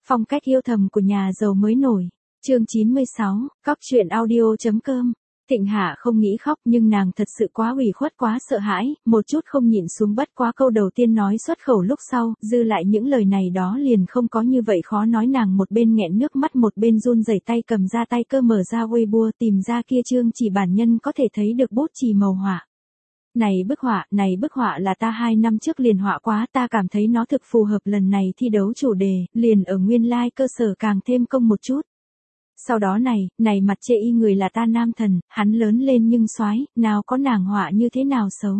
Phong cách yêu thầm của nhà giàu mới nổi. Chương 96, Cóc truyện audio.com. Thịnh Hạ không nghĩ khóc nhưng nàng thật sự quá ủy khuất quá sợ hãi, một chút không nhịn xuống bất quá câu đầu tiên nói xuất khẩu lúc sau, dư lại những lời này đó liền không có như vậy khó nói nàng một bên nghẹn nước mắt một bên run rẩy tay cầm ra tay cơ mở ra Weibo tìm ra kia chương chỉ bản nhân có thể thấy được bút chì màu họa. Này bức họa là ta 2 năm trước liền họa quá, ta cảm thấy nó thực phù hợp lần này thi đấu chủ đề, liền ở nguyên lai cơ sở càng thêm công một chút. Sau đó này mặt chê y người là ta nam thần, hắn lớn lên nhưng soái, nào có nàng họa như thế nào xấu.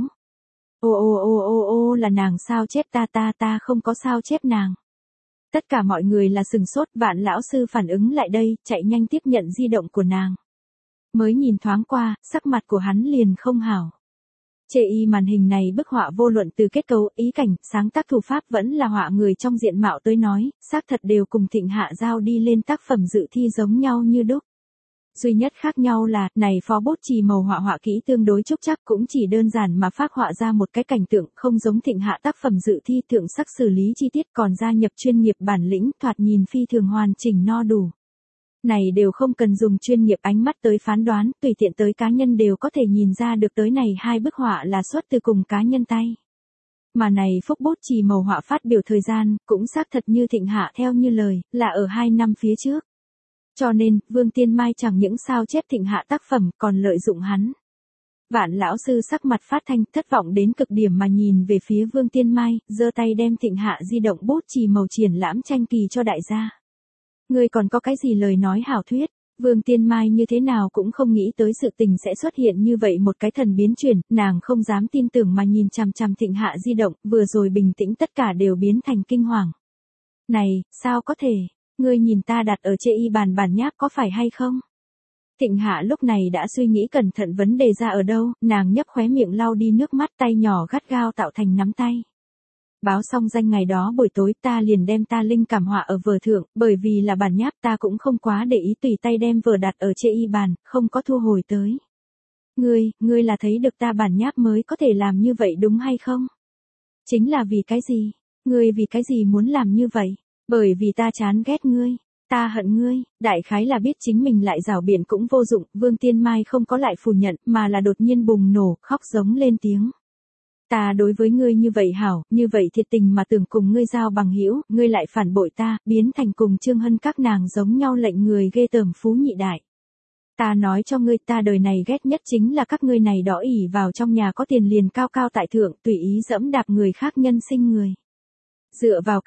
Ô là nàng sao chép ta không có sao chép nàng. Tất cả mọi người là sừng sốt, Vạn lão sư phản ứng lại đây, chạy nhanh tiếp nhận di động của nàng. Mới nhìn thoáng qua, sắc mặt của hắn liền không hảo. Chê y màn hình này bức họa vô luận từ kết cấu, ý cảnh, sáng tác thủ pháp vẫn là họa người trong diện mạo tới nói, xác thật đều cùng Thịnh Hạ giao đi lên tác phẩm dự thi giống nhau như đúc. Duy nhất khác nhau là, này phó bút chì màu họa kỹ tương đối trúc chắc cũng chỉ đơn giản mà phác họa ra một cái cảnh tượng không giống Thịnh Hạ tác phẩm dự thi thượng sắc xử lý chi tiết còn gia nhập chuyên nghiệp bản lĩnh thoạt nhìn phi thường hoàn chỉnh no đủ. Này đều không cần dùng chuyên nghiệp ánh mắt tới phán đoán, tùy tiện tới cá nhân đều có thể nhìn ra được tới này hai bức họa là xuất từ cùng cá nhân tay. Mà này phúc bút chì màu họa phát biểu thời gian, cũng xác thật như Thịnh Hạ theo như lời, là ở 2 năm phía trước. Cho nên, Vương Tiên Mai chẳng những sao chép Thịnh Hạ tác phẩm còn lợi dụng hắn. Vạn lão sư sắc mặt phát thanh thất vọng đến cực điểm mà nhìn về phía Vương Tiên Mai, giơ tay đem Thịnh Hạ di động bút chì màu triển lãm tranh kỳ cho đại gia. Ngươi còn có cái gì lời nói hảo thuyết, Vương Tiên Mai như thế nào cũng không nghĩ tới sự tình sẽ xuất hiện như vậy một cái thần biến chuyển, nàng không dám tin tưởng mà nhìn chằm chằm Thịnh Hạ di động, vừa rồi bình tĩnh tất cả đều biến thành kinh hoàng. Này, sao có thể, ngươi nhìn ta đặt ở chê y bản nháp có phải hay không? Thịnh Hạ lúc này đã suy nghĩ cẩn thận vấn đề ra ở đâu, nàng nhấp khóe miệng lau đi nước mắt tay nhỏ gắt gao tạo thành nắm tay. Báo xong danh ngày đó buổi tối ta liền đem ta linh cảm họa ở vở thượng, bởi vì là bản nháp ta cũng không quá để ý tùy tay đem vở đặt ở chê y bàn, không có thu hồi tới. Ngươi là thấy được ta bản nháp mới có thể làm như vậy đúng hay không? Chính là vì cái gì? Ngươi vì cái gì muốn làm như vậy? Bởi vì ta chán ghét ngươi. Ta hận ngươi, đại khái là biết chính mình lại rảo biện cũng vô dụng, Vương Tiên Mai không có lại phủ nhận, mà là đột nhiên bùng nổ, khóc giống lên tiếng. Ta đối với ngươi như vậy hảo, như vậy thiệt tình mà tưởng cùng ngươi giao bằng hữu, ngươi lại phản bội ta, biến thành cùng Trương Hân các nàng giống nhau lệnh người ghê tởm phú nhị đại. Ta nói cho ngươi ta đời này ghét nhất chính là các ngươi này đó ỷ vào trong nhà có tiền liền cao cao tại thượng, tùy ý dẫm đạp người khác nhân sinh người. Dựa vào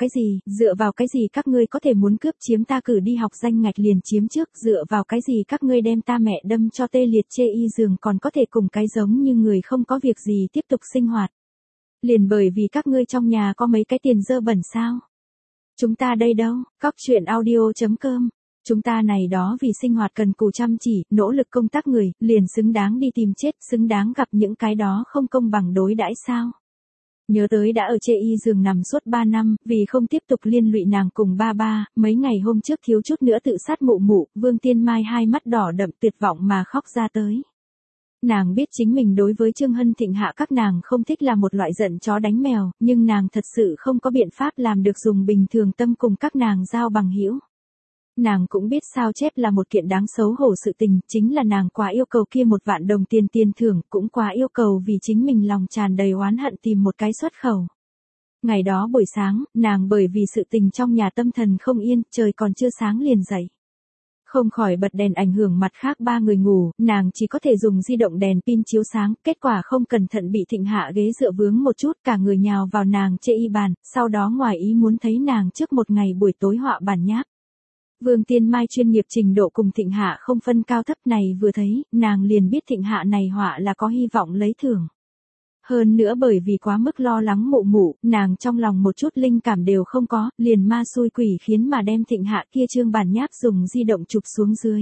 cái gì các ngươi có thể muốn cướp chiếm ta cử đi học danh ngạch liền chiếm trước, dựa vào cái gì các ngươi đem ta mẹ đâm cho tê liệt chê y giường còn có thể cùng cái giống như người không có việc gì tiếp tục sinh hoạt. Liền bởi vì các ngươi trong nhà có mấy cái tiền dơ bẩn sao? Chúng ta đây đâu, Cóc truyện audio.com. Chúng ta này đó vì sinh hoạt cần cù chăm chỉ, nỗ lực công tác người, liền xứng đáng đi tìm chết, xứng đáng gặp những cái đó không công bằng đối đãi sao? Nhớ tới đã ở chê y giường nằm suốt 3 năm, vì không tiếp tục liên lụy nàng cùng ba, mấy ngày hôm trước thiếu chút nữa tự sát mụ, Vương Tiên Mai hai mắt đỏ đậm tuyệt vọng mà khóc ra tới. Nàng biết chính mình đối với Trương Hân Thịnh Hạ các nàng không thích là một loại giận chó đánh mèo, nhưng nàng thật sự không có biện pháp làm được dùng bình thường tâm cùng các nàng giao bằng hữu. Nàng cũng biết sao chép là một kiện đáng xấu hổ sự tình, chính là nàng quá yêu cầu kia 1 vạn đồng tiền thưởng, cũng quá yêu cầu vì chính mình lòng tràn đầy oán hận tìm một cái xuất khẩu. Ngày đó buổi sáng, nàng bởi vì sự tình trong nhà tâm thần không yên, trời còn chưa sáng liền dậy. Không khỏi bật đèn ảnh hưởng mặt khác 3 người ngủ, nàng chỉ có thể dùng di động đèn pin chiếu sáng, kết quả không cẩn thận bị Thịnh Hạ ghế dựa vướng một chút, cả người nhào vào nàng chê y bàn, sau đó ngoài ý muốn thấy nàng trước một ngày buổi tối họa bản nháp. Vương Tiên Mai chuyên nghiệp trình độ cùng Thịnh Hạ không phân cao thấp này vừa thấy, nàng liền biết Thịnh Hạ này họa là có hy vọng lấy thưởng. Hơn nữa bởi vì quá mức lo lắng mụ, nàng trong lòng một chút linh cảm đều không có, liền ma xui quỷ khiến mà đem Thịnh Hạ kia trương bản nháp dùng di động chụp xuống dưới.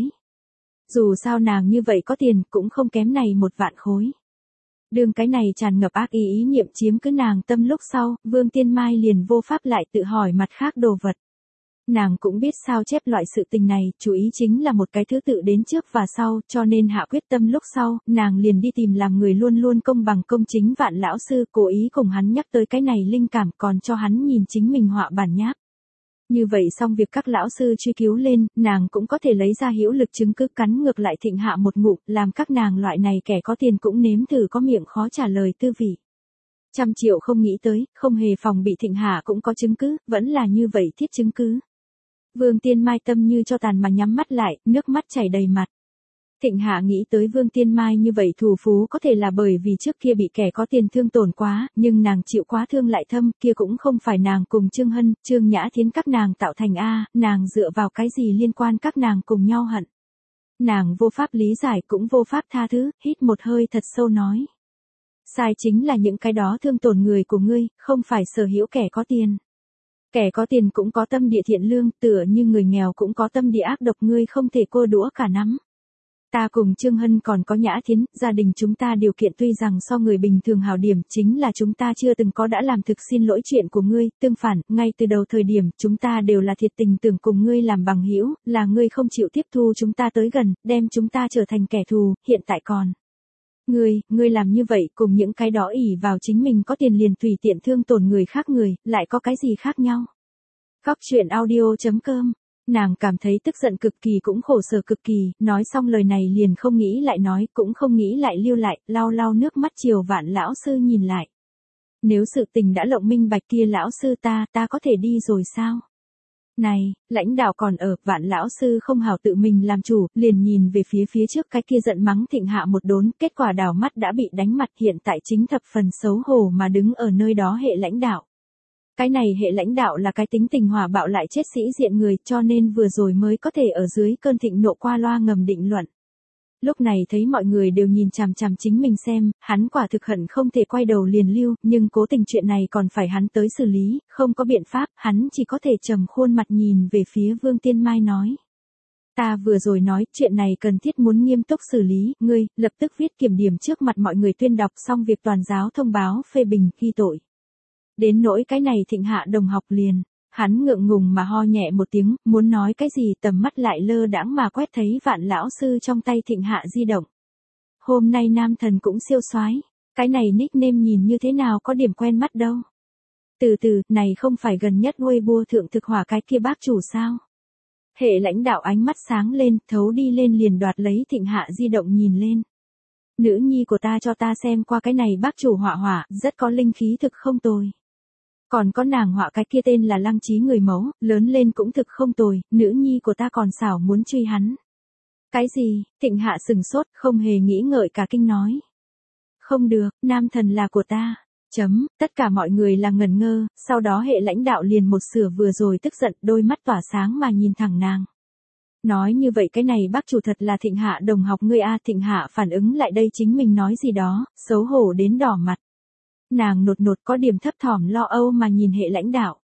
Dù sao nàng như vậy có tiền cũng không kém này 1 vạn khối. Đường cái này tràn ngập ác ý niệm chiếm cứ nàng tâm lúc sau, Vương Tiên Mai liền vô pháp lại tự hỏi mặt khác đồ vật. Nàng cũng biết sao chép loại sự tình này, chú ý chính là một cái thứ tự đến trước và sau, cho nên hạ quyết tâm lúc sau, nàng liền đi tìm làm người luôn luôn công bằng công chính Vạn lão sư, cố ý cùng hắn nhắc tới cái này linh cảm còn cho hắn nhìn chính mình họa bản nháp. Như vậy xong việc các lão sư truy cứu lên, nàng cũng có thể lấy ra hữu lực chứng cứ cắn ngược lại Thịnh Hạ một ngụm, làm các nàng loại này kẻ có tiền cũng nếm thử có miệng khó trả lời tư vị. 100 triệu không nghĩ tới, không hề phòng bị Thịnh Hạ cũng có chứng cứ, vẫn là như vậy thiết chứng cứ. Vương Tiên Mai tâm như cho tàn mà nhắm mắt lại, nước mắt chảy đầy mặt. Thịnh Hạ nghĩ tới Vương Tiên Mai như vậy thù phú có thể là bởi vì trước kia bị kẻ có tiền thương tổn quá, nhưng nàng chịu quá thương lại thâm, kia cũng không phải nàng cùng Trương Hân, Trương Nhã Thiến các nàng tạo thành nàng dựa vào cái gì liên quan các nàng cùng nhau hận. Nàng vô pháp lý giải cũng vô pháp tha thứ, hít một hơi thật sâu nói. Sai chính là những cái đó thương tổn người của ngươi, không phải sở hữu kẻ có tiền. Kẻ có tiền cũng có tâm địa thiện lương, tựa như người nghèo cũng có tâm địa ác độc, ngươi không thể cô đũa cả nắm. Ta cùng Trương Hân còn có Nhã Thiến, gia đình chúng ta điều kiện tuy rằng so người bình thường hào điểm, chính là chúng ta chưa từng có đã làm thực xin lỗi chuyện của ngươi, tương phản, ngay từ đầu thời điểm, chúng ta đều là thiệt tình tưởng cùng ngươi làm bằng hữu, là ngươi không chịu tiếp thu chúng ta tới gần, đem chúng ta trở thành kẻ thù, hiện tại còn. Ngươi làm như vậy cùng những cái đó ỷ vào chính mình có tiền liền tùy tiện thương tổn người khác người, lại có cái gì khác nhau. Góc truyện audio.com. Nàng cảm thấy tức giận cực kỳ cũng khổ sở cực kỳ, nói xong lời này liền không nghĩ lại nói, cũng không nghĩ lại lưu lại, lau lau nước mắt chiều Vạn lão sư nhìn lại. Nếu sự tình đã lộng minh bạch kia lão sư ta có thể đi rồi sao? Này, lãnh đạo còn ở, Vạn lão sư không hảo tự mình làm chủ, liền nhìn về phía trước cái kia giận mắng Thịnh Hạ một đốn, kết quả đảo mắt đã bị đánh mặt, hiện tại chính thập phần xấu hổ mà đứng ở nơi đó hệ lãnh đạo. Cái này hệ lãnh đạo là cái tính tình hỏa bạo lại chết sĩ diện người, cho nên vừa rồi mới có thể ở dưới cơn thịnh nộ qua loa ngầm định luận. Lúc này thấy mọi người đều nhìn chằm chằm chính mình xem, hắn quả thực hận không thể quay đầu liền lưu, nhưng cố tình chuyện này còn phải hắn tới xử lý, không có biện pháp, hắn chỉ có thể trầm khuôn mặt nhìn về phía Vương Tiên Mai nói. Ta vừa rồi nói, chuyện này cần thiết muốn nghiêm túc xử lý, ngươi, lập tức viết kiểm điểm trước mặt mọi người tuyên đọc xong việc toàn giáo thông báo phê bình ghi tội. Đến nỗi cái này Thịnh Hạ đồng học liền, hắn ngượng ngùng mà ho nhẹ một tiếng, muốn nói cái gì tầm mắt lại lơ đãng mà quét thấy Vạn lão sư trong tay Thịnh Hạ di động. Hôm nay nam thần cũng siêu soái, cái này nickname nhìn như thế nào có điểm quen mắt đâu. Từ từ, này không phải gần nhất Weibo thượng thực hỏa cái kia bác chủ sao? Hệ lãnh đạo ánh mắt sáng lên, thấu đi lên liền đoạt lấy Thịnh Hạ di động nhìn lên. Nữ nhi của ta cho ta xem qua cái này bác chủ họa họa, rất có linh khí thực không tồi. Còn có nàng họa cái kia tên là Lăng Chí người mẫu, lớn lên cũng thực không tồi, nữ nhi của ta còn xảo muốn truy hắn. Cái gì? Thịnh Hạ sừng sốt, không hề nghĩ ngợi cả kinh nói. Không được, nam thần là của ta. Tất cả mọi người là ngẩn ngơ, sau đó hệ lãnh đạo liền một sửa vừa rồi tức giận, đôi mắt tỏa sáng mà nhìn thẳng nàng. Nói như vậy cái này bác chủ thật là Thịnh Hạ đồng học ngươi a. Thịnh Hạ phản ứng lại đây chính mình nói gì đó, xấu hổ đến đỏ mặt. Nàng nột có điểm thấp thỏm lo âu mà nhìn hệ lãnh đạo.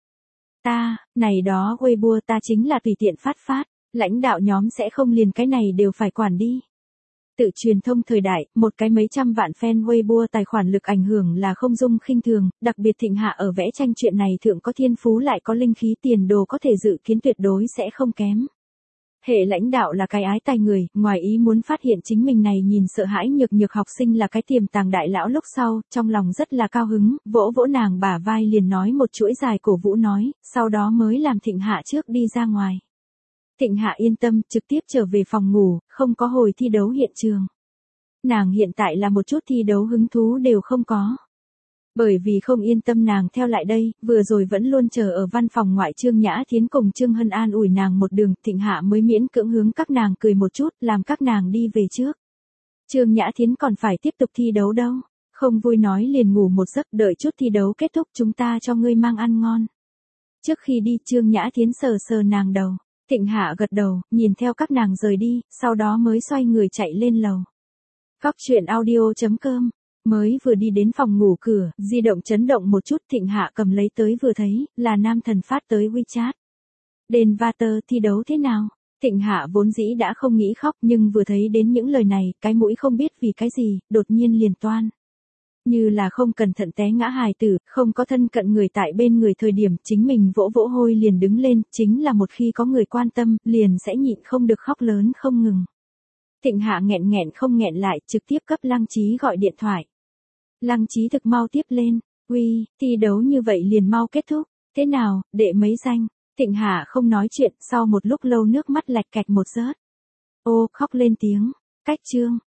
Này đó Weibo ta chính là tùy tiện phát, lãnh đạo nhóm sẽ không liền cái này đều phải quản đi. Tự truyền thông thời đại, một cái mấy trăm vạn fan Weibo tài khoản lực ảnh hưởng là không dung khinh thường, đặc biệt Thịnh Hạ ở vẽ tranh chuyện này thượng có thiên phú lại có linh khí, tiền đồ có thể dự kiến tuyệt đối sẽ không kém. Hệ lãnh đạo là cái ái tài người, ngoài ý muốn phát hiện chính mình này nhìn sợ hãi nhược học sinh là cái tiềm tàng đại lão lúc sau, trong lòng rất là cao hứng, vỗ nàng bả vai liền nói một chuỗi dài cổ vũ nói, sau đó mới làm Thịnh Hạ trước đi ra ngoài. Thịnh Hạ yên tâm, trực tiếp trở về phòng ngủ, không có hồi thi đấu hiện trường. Nàng hiện tại là một chút thi đấu hứng thú đều không có. Bởi vì không yên tâm nàng theo lại đây, vừa rồi vẫn luôn chờ ở văn phòng ngoại Trương Nhã Thiến cùng Trương Hân an ủi nàng một đường, Thịnh Hạ mới miễn cưỡng hướng các nàng cười một chút, làm các nàng đi về trước. Trương Nhã Thiến còn phải tiếp tục thi đấu đâu, không vui nói liền ngủ một giấc, đợi chút thi đấu kết thúc chúng ta cho ngươi mang ăn ngon. Trước khi đi Trương Nhã Thiến sờ nàng đầu, Thịnh Hạ gật đầu, nhìn theo các nàng rời đi, sau đó mới xoay người chạy lên lầu. Góc truyện audio.com. Mới vừa đi đến phòng ngủ cửa, di động chấn động một chút, Thịnh Hạ cầm lấy tới vừa thấy, là nam thần phát tới WeChat. Denvater thi đấu thế nào? Thịnh Hạ vốn dĩ đã không nghĩ khóc nhưng vừa thấy đến những lời này, cái mũi không biết vì cái gì, đột nhiên liền toan. Như là không cẩn thận té ngã hài tử, không có thân cận người tại bên người thời điểm chính mình vỗ hôi liền đứng lên, chính là một khi có người quan tâm, liền sẽ nhịn không được khóc lớn không ngừng. Thịnh Hạ nghẹn không nghẹn lại, trực tiếp cấp Lăng Chí gọi điện thoại. Lăng Chí thực mau tiếp lên, thi đấu như vậy liền mau kết thúc, thế nào, đệ mấy danh? Thịnh Hà không nói chuyện, sau một lúc lâu nước mắt lạch cạch một rớt. Ô, khóc lên tiếng. Cách chương.